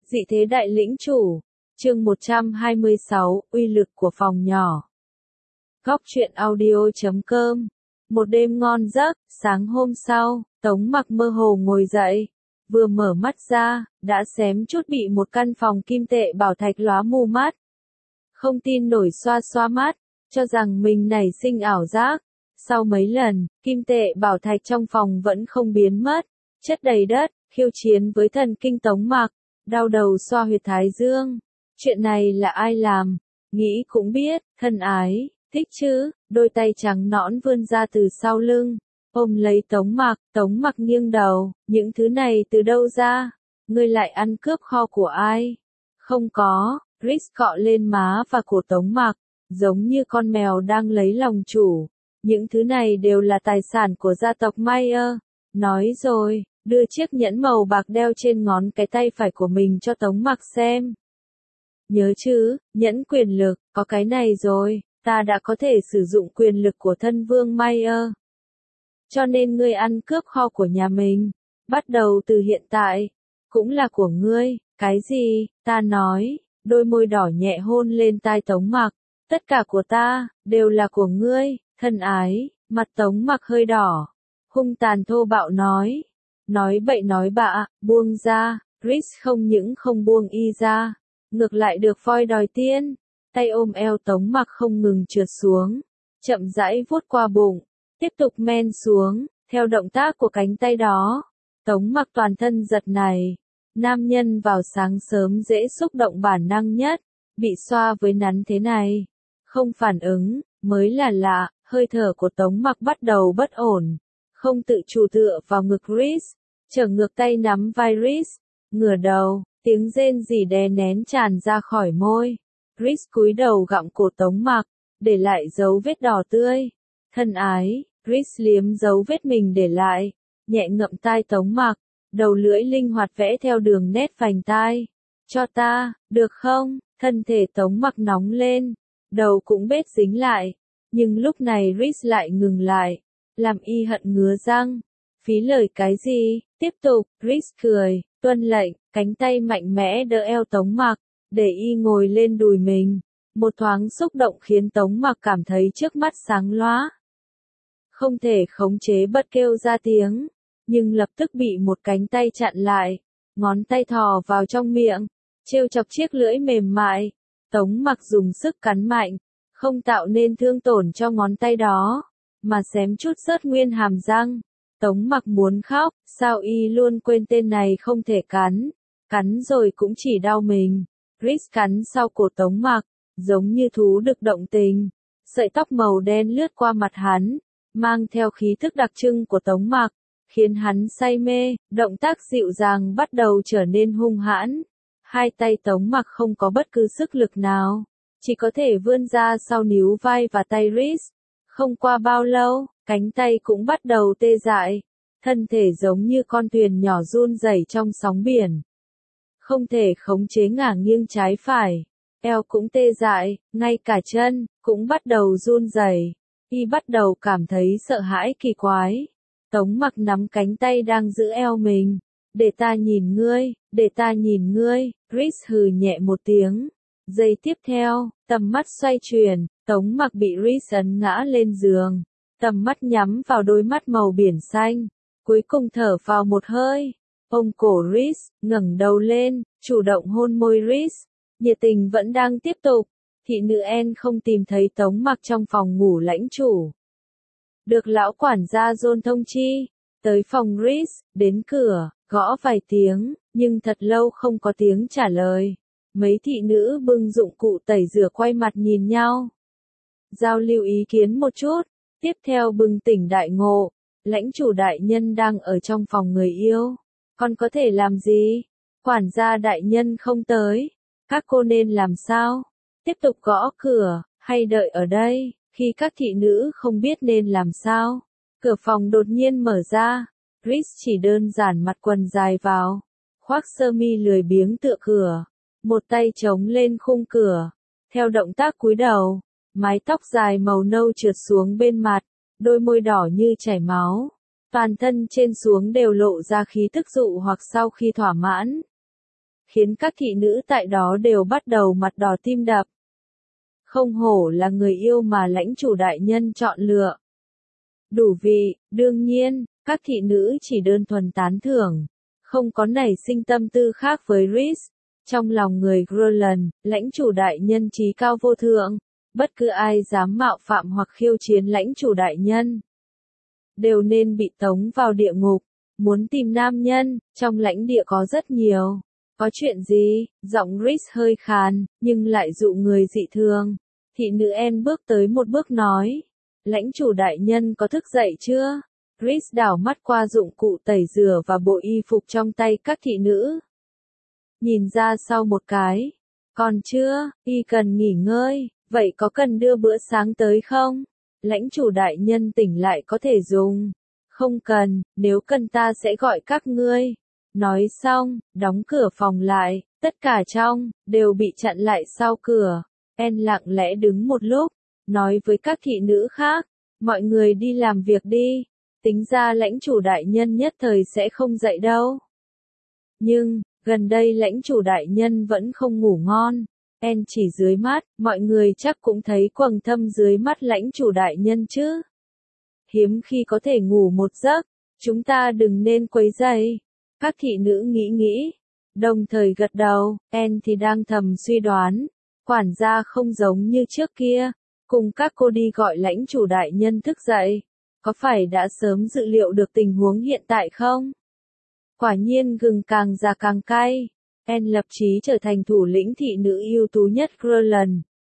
Dị thế đại lĩnh chủ. Chương 126, uy lực của phòng nhỏ. Góc truyện audio.com. Một đêm ngon giấc, sáng hôm sau, Tống Mặc mơ hồ ngồi dậy. Vừa mở mắt ra, đã xém chút bị một căn phòng kim tệ bảo thạch lóa mù mắt. Không tin nổi xoa xoa mắt, cho rằng mình nảy sinh ảo giác. Sau mấy lần, kim tệ bảo thạch trong phòng vẫn không biến mất, chất đầy đất, khiêu chiến với thần kinh Tống Mặc, đau đầu xoa huyệt thái dương. Chuyện này là ai làm? Nghĩ cũng biết, thân ái, thích chứ, đôi tay trắng nõn vươn ra từ sau lưng, ôm lấy Tống Mặc nghiêng đầu, những thứ này từ đâu ra? Ngươi lại ăn cướp kho của ai? Không có, Chris cọ lên má và cổ Tống Mặc, giống như con mèo đang lấy lòng chủ. Những thứ này đều là tài sản của gia tộc Mayer. Nói rồi, đưa chiếc nhẫn màu bạc đeo trên ngón cái tay phải của mình cho Tống Mặc xem. Nhớ chứ, nhẫn quyền lực, có cái này rồi, ta đã có thể sử dụng quyền lực của thân vương Mayer. Cho nên ngươi ăn cướp kho của nhà mình, bắt đầu từ hiện tại, cũng là của ngươi. Cái gì? Ta nói, đôi môi đỏ nhẹ hôn lên tai Tống Mặc, tất cả của ta, đều là của ngươi, thân ái. Mặt Tống Mặc hơi đỏ, hung tàn thô bạo nói bậy nói bạ, buông ra. Chris không những không buông y ra, ngược lại được voi đòi tiên, tay ôm eo Tống Mặc không ngừng trượt xuống, chậm rãi vuốt qua bụng, tiếp tục men xuống, theo động tác của cánh tay đó. Tống Mặc toàn thân giật này, nam nhân vào sáng sớm dễ xúc động bản năng nhất, bị xoa với nắn thế này, không phản ứng, mới là lạ. Hơi thở của Tống Mặc bắt đầu bất ổn, không tự chủ tựa vào ngực Chris, trở ngược tay nắm vai Chris, ngửa đầu, tiếng rên rỉ đè nén tràn ra khỏi môi. Chris cúi đầu gặm cổ Tống Mặc, để lại dấu vết đỏ tươi. Thân ái, Chris liếm dấu vết mình để lại, nhẹ ngậm tai Tống Mặc, đầu lưỡi linh hoạt vẽ theo đường nét vành tai. Cho ta, được không? Thân thể Tống Mặc nóng lên, đầu cũng bết dính lại. Nhưng lúc này Chris lại ngừng lại, làm y hận ngứa răng. Phí lời cái gì? Tiếp tục, Chris cười, tuân lệnh, cánh tay mạnh mẽ đỡ eo Tống Mặc, để y ngồi lên đùi mình. Một thoáng xúc động khiến Tống Mặc cảm thấy trước mắt sáng lóa. Không thể khống chế bật kêu ra tiếng, nhưng lập tức bị một cánh tay chặn lại, ngón tay thò vào trong miệng, trêu chọc chiếc lưỡi mềm mại. Tống Mặc dùng sức cắn mạnh, không tạo nên thương tổn cho ngón tay đó, mà xém chút rớt nguyên hàm răng. Tống Mặc muốn khóc, sao y luôn quên tên này không thể cắn rồi cũng chỉ đau mình. Chris cắn sau cổ Tống Mặc, giống như thú được động tình. Sợi tóc màu đen lướt qua mặt hắn, mang theo khí thức đặc trưng của Tống Mặc, khiến hắn say mê. Động tác dịu dàng bắt đầu trở nên hung hãn. Hai tay Tống Mặc không có bất cứ sức lực nào, chỉ có thể vươn ra sau níu vai và tay Chris. Không qua bao lâu, cánh tay cũng bắt đầu tê dại, thân thể giống như con thuyền nhỏ run rẩy trong sóng biển. Không thể khống chế ngả nghiêng trái phải, eo cũng tê dại, ngay cả chân cũng bắt đầu run rẩy. Y bắt đầu cảm thấy sợ hãi kỳ quái. Tống Mặc nắm cánh tay đang giữ eo mình. Để ta nhìn ngươi, để ta nhìn ngươi. Chris hừ nhẹ một tiếng. Giây tiếp theo, tầm mắt xoay chuyển, Tống Mặc bị Chris ấn ngã lên giường, tầm mắt nhắm vào đôi mắt màu biển xanh, cuối cùng thở vào một hơi, ôm cổ Chris, ngẩng đầu lên, chủ động hôn môi Chris. Nhiệt tình vẫn đang tiếp tục. Thị nữ En không tìm thấy Tống Mặc trong phòng ngủ lãnh chủ, được lão quản gia John thông chi, tới phòng Chris, đến cửa, gõ vài tiếng, nhưng thật lâu không có tiếng trả lời. Mấy thị nữ bưng dụng cụ tẩy rửa quay mặt nhìn nhau, giao lưu ý kiến một chút, tiếp theo bừng tỉnh đại ngộ. Lãnh chủ đại nhân đang ở trong phòng người yêu, còn có thể làm gì? Quản gia đại nhân không tới, các cô nên làm sao? Tiếp tục gõ cửa, hay đợi ở đây? Khi các thị nữ không biết nên làm sao, cửa phòng đột nhiên mở ra. Chris chỉ đơn giản mặc quần dài vào, khoác sơ mi lười biếng tựa cửa, một tay chống lên khung cửa, theo động tác cúi đầu, mái tóc dài màu nâu trượt xuống bên mặt, đôi môi đỏ như chảy máu, toàn thân trên xuống đều lộ ra khí tức dụ hoặc sau khi thỏa mãn. khiến các thị nữ tại đó đều bắt đầu mặt đỏ tim đập. Không hổ là người yêu mà lãnh chủ đại nhân chọn lựa. Đủ vị, đương nhiên, các thị nữ chỉ đơn thuần tán thưởng, không có nảy sinh tâm tư khác với Rhys. Trong lòng người Groenland, lãnh chủ đại nhân trí cao vô thượng, bất cứ ai dám mạo phạm hoặc khiêu chiến lãnh chủ đại nhân, đều nên bị tống vào địa ngục. Muốn tìm nam nhân, trong lãnh địa có rất nhiều. Có chuyện gì? Giọng Rhys hơi khàn, nhưng lại dụ người dị thường. Thị nữ En bước tới một bước nói. Lãnh chủ đại nhân có thức dậy chưa? Rhys đảo mắt qua dụng cụ tẩy rửa và bộ y phục trong tay các thị nữ. Nhìn ra sau một cái. Còn chưa, y cần nghỉ ngơi, vậy có cần đưa bữa sáng tới không? Lãnh chủ đại nhân tỉnh lại có thể dùng. Không cần, nếu cần ta sẽ gọi các ngươi. Nói xong, đóng cửa phòng lại, tất cả trong, đều bị chặn lại sau cửa. En lặng lẽ đứng một lúc, nói với các thị nữ khác, mọi người đi làm việc đi, tính ra lãnh chủ đại nhân nhất thời sẽ không dậy đâu. Nhưng, gần đây lãnh chủ đại nhân vẫn không ngủ ngon. En chỉ dưới mắt, mọi người chắc cũng thấy quầng thâm dưới mắt lãnh chủ đại nhân chứ. Hiếm khi có thể ngủ một giấc, chúng ta đừng nên quấy rầy. Các thị nữ nghĩ, đồng thời gật đầu. En thì đang thầm suy đoán, quản gia không giống như trước kia, cùng các cô đi gọi lãnh chủ đại nhân thức dậy, có phải đã sớm dự liệu được tình huống hiện tại không? Quả nhiên gừng càng già càng cay. En lập chí trở thành thủ lĩnh thị nữ ưu tú nhất Groenland.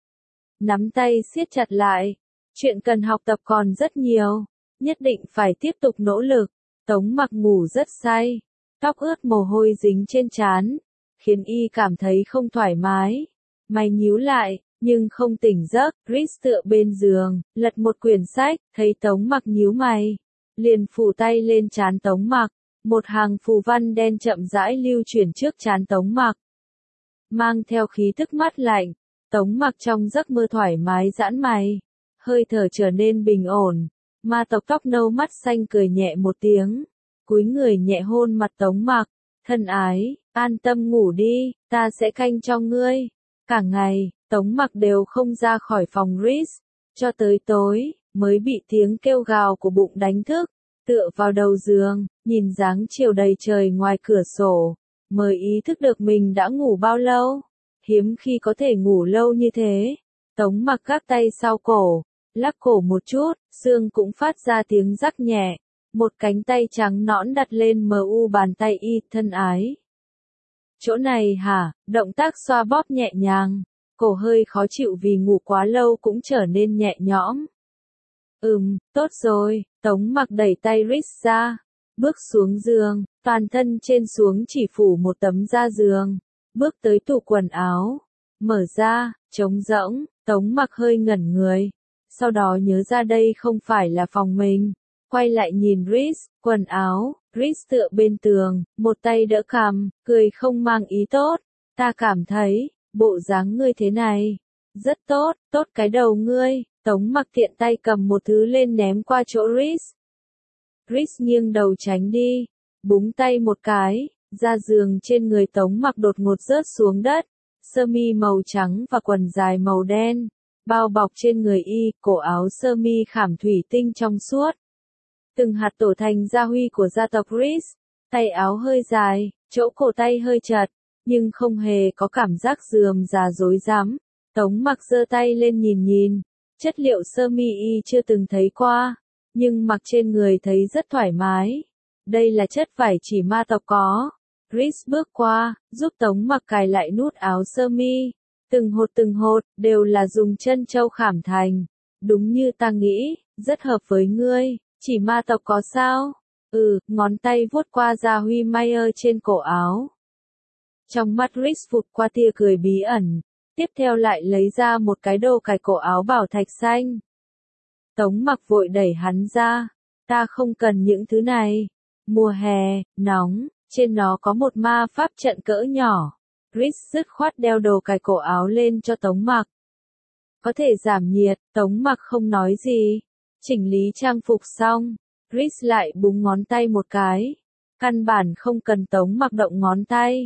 Nắm tay siết chặt lại. Chuyện cần học tập còn rất nhiều. Nhất định phải tiếp tục nỗ lực. Tống Mặc ngủ rất say. Tóc ướt mồ hôi dính trên trán, khiến y cảm thấy không thoải mái. Mày nhíu lại, nhưng không tỉnh giấc. Rhys tựa bên giường, lật một quyển sách, thấy Tống Mặc nhíu mày. Liền phủ tay lên trán Tống Mặc. Một hàng phù văn đen chậm rãi lưu chuyển trước trán Tống Mặc. Mang theo khí tức mát lạnh, Tống Mặc trong giấc mơ thoải mái giãn mày. Hơi thở trở nên bình ổn. Ma tộc tóc nâu mắt xanh cười nhẹ một tiếng. Cúi người nhẹ hôn mặt Tống Mặc. Thân ái, an tâm ngủ đi, ta sẽ canh cho ngươi. Cả ngày, Tống Mặc đều không ra khỏi phòng Rhys. Cho tới tối, mới bị tiếng kêu gào của bụng đánh thức. Tựa vào đầu giường, nhìn dáng chiều đầy trời ngoài cửa sổ, mới ý thức được mình đã ngủ bao lâu. Hiếm khi có thể ngủ lâu như thế. Tống Mặc gác tay sau cổ, lắc cổ một chút, xương cũng phát ra tiếng rắc nhẹ. Một cánh tay trắng nõn đặt lên mu bàn tay y, thân ái. Chỗ này hả? Động tác xoa bóp nhẹ nhàng, cổ hơi khó chịu vì ngủ quá lâu cũng trở nên nhẹ nhõm. Tốt rồi. Tống Mặc đẩy tay Rhys ra, bước xuống giường, toàn thân trên xuống chỉ phủ một tấm da giường, bước tới tủ quần áo, mở ra, trống rỗng. Tống Mặc hơi ngẩn người, sau đó nhớ ra đây không phải là phòng mình, quay lại nhìn Rhys, quần áo. Rhys tựa bên tường, một tay đỡ cằm, cười không mang ý tốt. Ta cảm thấy, bộ dáng ngươi thế này, rất tốt, tốt cái đầu ngươi. Tống Mặc tiện tay cầm một thứ lên ném qua chỗ Rhys. Rhys nghiêng đầu tránh đi, búng tay một cái, da giường trên người Tống Mặc đột ngột rớt xuống đất. Sơ mi màu trắng và quần dài màu đen, bao bọc trên người y, cổ áo sơ mi khảm thủy tinh trong suốt. Từng hạt tổ thành gia huy của gia tộc Rhys, tay áo hơi dài, chỗ cổ tay hơi chật, nhưng không hề có cảm giác rườm rà rối rắm. Tống Mặc giơ tay lên nhìn. Chất liệu sơ mi y chưa từng thấy qua, nhưng mặc trên người thấy rất thoải mái. Đây là chất vải chỉ ma tộc có. Rhys bước qua, giúp Tống Mặc cài lại nút áo sơ mi. Từng hột, đều là dùng chân châu khảm thành. Đúng như ta nghĩ, rất hợp với ngươi, chỉ ma tộc có sao? Ngón tay vuốt qua da huy Mayer trên cổ áo. Trong mắt Rhys vụt qua tia cười bí ẩn. Tiếp theo lại lấy ra một cái đồ cài cổ áo bảo thạch xanh. Tống Mặc vội đẩy hắn ra. Ta không cần những thứ này. Mùa hè, nóng, trên nó có một ma pháp trận cỡ nhỏ. Rhys dứt khoát đeo đồ cài cổ áo lên cho Tống Mặc. Có thể giảm nhiệt. Tống Mặc không nói gì. Chỉnh lý trang phục xong, Rhys lại búng ngón tay một cái. Căn bản không cần Tống Mặc động ngón tay.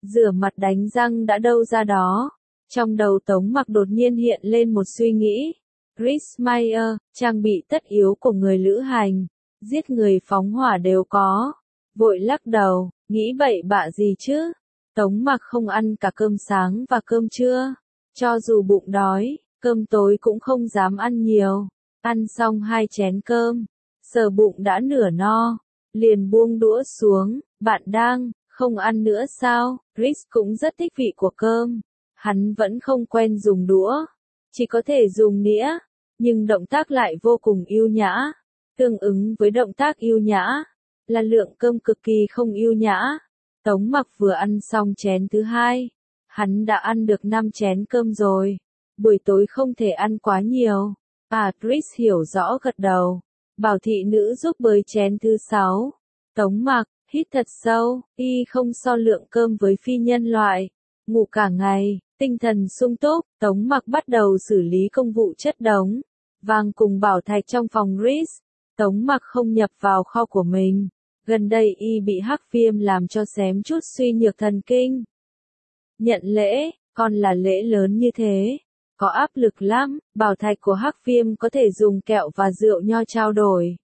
Rửa mặt đánh răng đã đâu ra đó. Trong đầu Tống Mặc đột nhiên hiện lên một suy nghĩ. Chris Meyer, trang bị tất yếu của người lữ hành, giết người phóng hỏa đều có. Vội lắc đầu, nghĩ bậy bạ gì chứ? Tống Mặc không ăn cả cơm sáng và cơm trưa. Cho dù bụng đói, cơm tối cũng không dám ăn nhiều. Ăn xong 2 chén cơm, sờ bụng đã nửa no, liền buông đũa xuống. Bạn đang không ăn nữa sao? Chris cũng rất thích vị của cơm. Hắn vẫn không quen dùng đũa, chỉ có thể dùng nĩa, nhưng động tác lại vô cùng yêu nhã. Tương ứng với động tác yêu nhã, là lượng cơm cực kỳ không yêu nhã. Tống Mặc vừa ăn xong chén thứ 2, hắn đã ăn được 5 chén cơm rồi. Buổi tối không thể ăn quá nhiều. Chris hiểu rõ gật đầu, bảo thị nữ giúp bới chén thứ 6. Tống Mặc hít thật sâu, y không so lượng cơm với phi nhân loại. Ngủ cả ngày, tinh thần sung túc. Tống Mặc bắt đầu xử lý công vụ chất đống vàng cùng bảo thạch trong phòng Chris. Tống Mặc không nhập vào kho của mình. Gần đây y bị hắc viêm làm cho xém chút suy nhược thần kinh. Nhận lễ, còn là lễ lớn như thế, có áp lực lắm. Bảo thạch của hắc viêm có thể dùng kẹo và rượu nho trao đổi.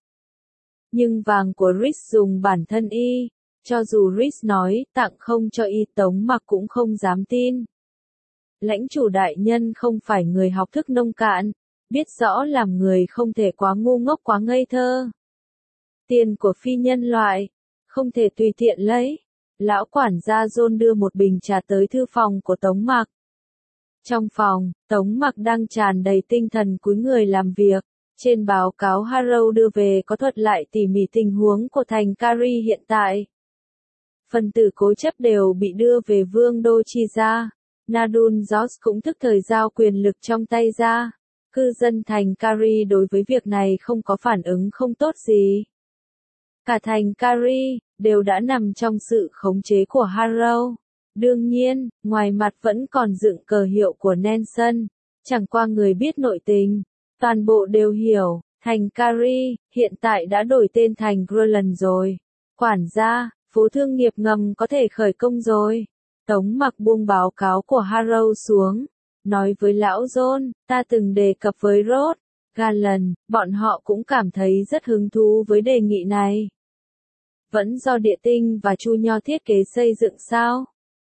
Nhưng vàng của Chris dùng bản thân y. Cho dù Chris nói tặng không cho y, Tống Mặc cũng không dám tin. Lãnh chủ đại nhân không phải người học thức nông cạn, biết rõ làm người không thể quá ngu ngốc quá ngây thơ. Tiền của phi nhân loại, không thể tùy tiện lấy. Lão quản gia John đưa một bình trà tới thư phòng của Tống Mặc. Trong phòng, Tống Mặc đang tràn đầy tinh thần cúi người làm việc. Trên báo cáo Harrow đưa về có thuật lại tỉ mỉ tình huống của thành Kari hiện tại. Phần tử cố chấp đều bị đưa về vương đô Chi ra. Nadun George cũng thức thời giao quyền lực trong tay ra. Cư dân thành Kari đối với việc này không có phản ứng không tốt gì. Cả thành Kari đều đã nằm trong sự khống chế của Harrow. Đương nhiên, ngoài mặt vẫn còn dựng cờ hiệu của Nelson. Chẳng qua người biết nội tình, toàn bộ đều hiểu, thành Kari hiện tại đã đổi tên thành Groenland rồi. Quản gia, phố thương nghiệp ngầm có thể khởi công rồi. Tống Mặc buông báo cáo của Harrow xuống, nói với lão John, ta từng đề cập với Rod Garland, bọn họ cũng cảm thấy rất hứng thú với đề nghị này. Vẫn do Địa Tinh và Chu Nho thiết kế xây dựng sao?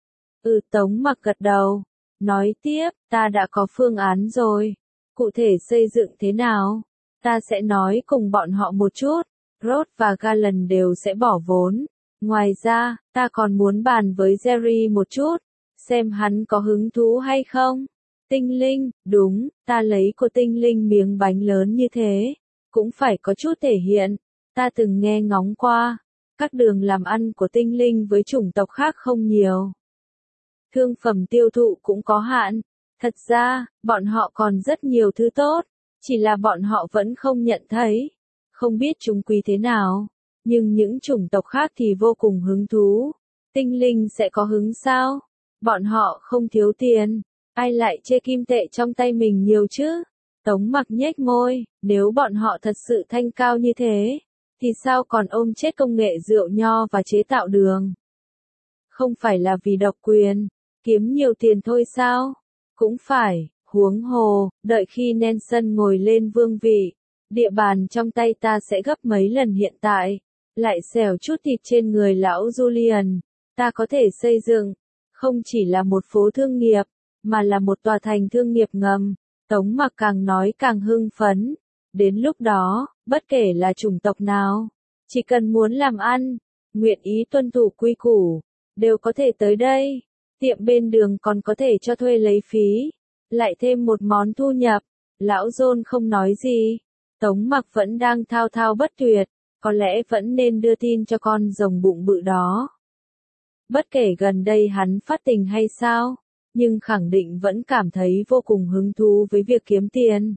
Tống Mặc gật đầu, nói tiếp, ta đã có phương án rồi. Cụ thể xây dựng thế nào? Ta sẽ nói cùng bọn họ một chút. Rod và Garland đều sẽ bỏ vốn. Ngoài ra, ta còn muốn bàn với Jerry một chút, xem hắn có hứng thú hay không. Tinh linh, đúng, ta lấy của tinh linh miếng bánh lớn như thế, cũng phải có chút thể hiện. Ta từng nghe ngóng qua, các đường làm ăn của tinh linh với chủng tộc khác không nhiều. Thương phẩm tiêu thụ cũng có hạn. Thật ra, bọn họ còn rất nhiều thứ tốt, chỉ là bọn họ vẫn không nhận thấy, không biết chúng quý thế nào. Nhưng những chủng tộc khác thì vô cùng hứng thú. Tinh linh sẽ có hứng sao? Bọn họ không thiếu tiền, ai lại chê kim tệ trong tay mình nhiều chứ? Tống Mặc nhếch môi, nếu bọn họ thật sự thanh cao như thế, thì sao còn ôm chết công nghệ rượu nho và chế tạo đường? Không phải là vì độc quyền, kiếm nhiều tiền thôi sao? Cũng phải, huống hồ, đợi khi Nelson ngồi lên vương vị, địa bàn trong tay ta sẽ gấp mấy lần hiện tại. Lại xẻo chút thịt trên người lão Julian, ta có thể xây dựng, không chỉ là một phố thương nghiệp, mà là một tòa thành thương nghiệp ngầm. Tống Mặc càng nói càng hưng phấn. Đến lúc đó, bất kể là chủng tộc nào, chỉ cần muốn làm ăn, nguyện ý tuân thủ quy củ, đều có thể tới đây. Tiệm bên đường còn có thể cho thuê lấy phí, lại thêm một món thu nhập. Lão John không nói gì. Tống Mặc vẫn đang thao thao bất tuyệt. Có lẽ vẫn nên đưa tin cho con rồng bụng bự đó. Bất kể gần đây hắn phát tình hay sao, nhưng khẳng định vẫn cảm thấy vô cùng hứng thú với việc kiếm tiền.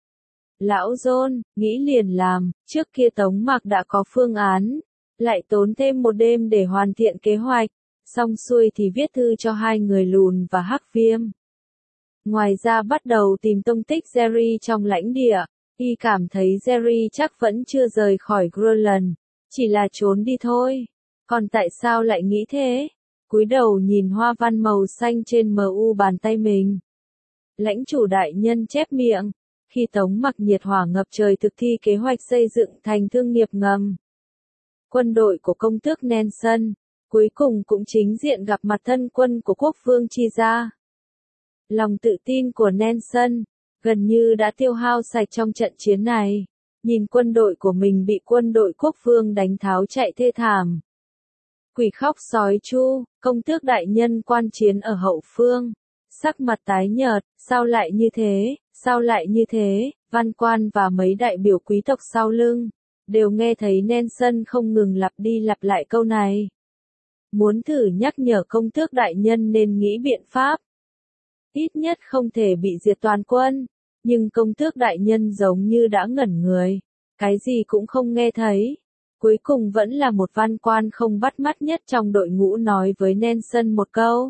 Lão John, nghĩ liền làm, trước kia Tống Mặc đã có phương án, lại tốn thêm một đêm để hoàn thiện kế hoạch, xong xuôi thì viết thư cho 2 người lùn và hắc viêm. Ngoài ra bắt đầu tìm tung tích Jerry trong lãnh địa. Y cảm thấy Jerry chắc vẫn chưa rời khỏi Groenland, chỉ là trốn đi thôi. Còn tại sao lại nghĩ thế? cúi đầu nhìn hoa văn màu xanh trên MU bàn tay mình. Lãnh chủ đại nhân chép miệng, khi Tống Mặc nhiệt hỏa ngập trời thực thi kế hoạch xây dựng thành thương nghiệp ngầm. Quân đội của công tước Nelson, cuối cùng cũng chính diện gặp mặt thân quân của quốc vương Chi Gia. Lòng tự tin của Nelson, gần như đã tiêu hao sạch trong trận chiến này. Nhìn quân đội của mình bị quân đội quốc vương đánh tháo chạy thê thảm. Quỷ khóc sói chu, công tước đại nhân quan chiến ở hậu phương. Sắc mặt tái nhợt, sao lại như thế, sao lại như thế, văn quan và mấy đại biểu quý tộc sau lưng, đều nghe thấy Nelson không ngừng lặp đi lặp lại câu này. Muốn thử nhắc nhở công tước đại nhân nên nghĩ biện pháp. Ít nhất không thể bị diệt toàn quân, nhưng công tước đại nhân giống như đã ngẩn người, cái gì cũng không nghe thấy. Cuối cùng vẫn là một văn quan không bắt mắt nhất trong đội ngũ nói với Nelson một câu.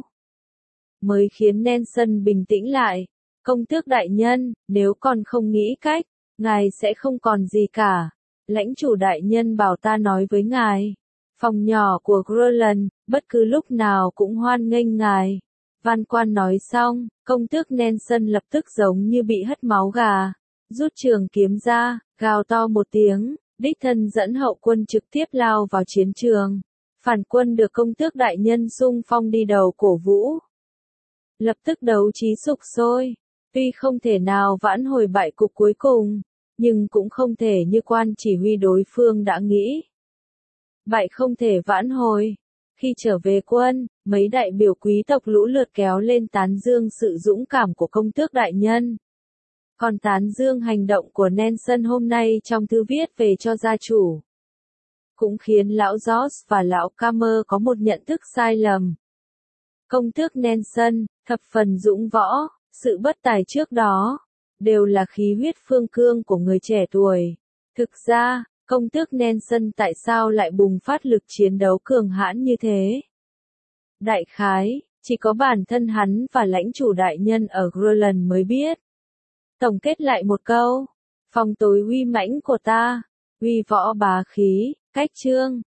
Mới khiến Nelson bình tĩnh lại. Công tước đại nhân, nếu còn không nghĩ cách, ngài sẽ không còn gì cả. Lãnh chủ đại nhân bảo ta nói với ngài. Phòng nhỏ của Groland, bất cứ lúc nào cũng hoan nghênh ngài. Văn quan nói xong, công tước Nelson lập tức giống như bị hất máu gà. Rút trường kiếm ra, gào to một tiếng, đích thân dẫn hậu quân trực tiếp lao vào chiến trường. Phản quân được công tước đại nhân xung phong đi đầu cổ vũ. Lập tức đấu trí sục sôi. Tuy không thể nào vãn hồi bại cục cuối cùng, nhưng cũng không thể như quan chỉ huy đối phương đã nghĩ. Bại không thể vãn hồi. Khi trở về quân, mấy đại biểu quý tộc lũ lượt kéo lên tán dương sự dũng cảm của công tước đại nhân. Còn tán dương hành động của Nelson hôm nay trong thư viết về cho gia chủ. Cũng khiến lão George và lão Camer có một nhận thức sai lầm. Công tước Nelson, thập phần dũng võ, sự bất tài trước đó, đều là khí huyết phương cương của người trẻ tuổi. Thực ra, công tước Nelson tại sao lại bùng phát lực chiến đấu cường hãn như thế? Đại khái, chỉ có bản thân hắn và lãnh chủ đại nhân ở Groland mới biết. Tổng kết lại một câu, phong tối uy mãnh của ta, uy võ bá khí, cách chương.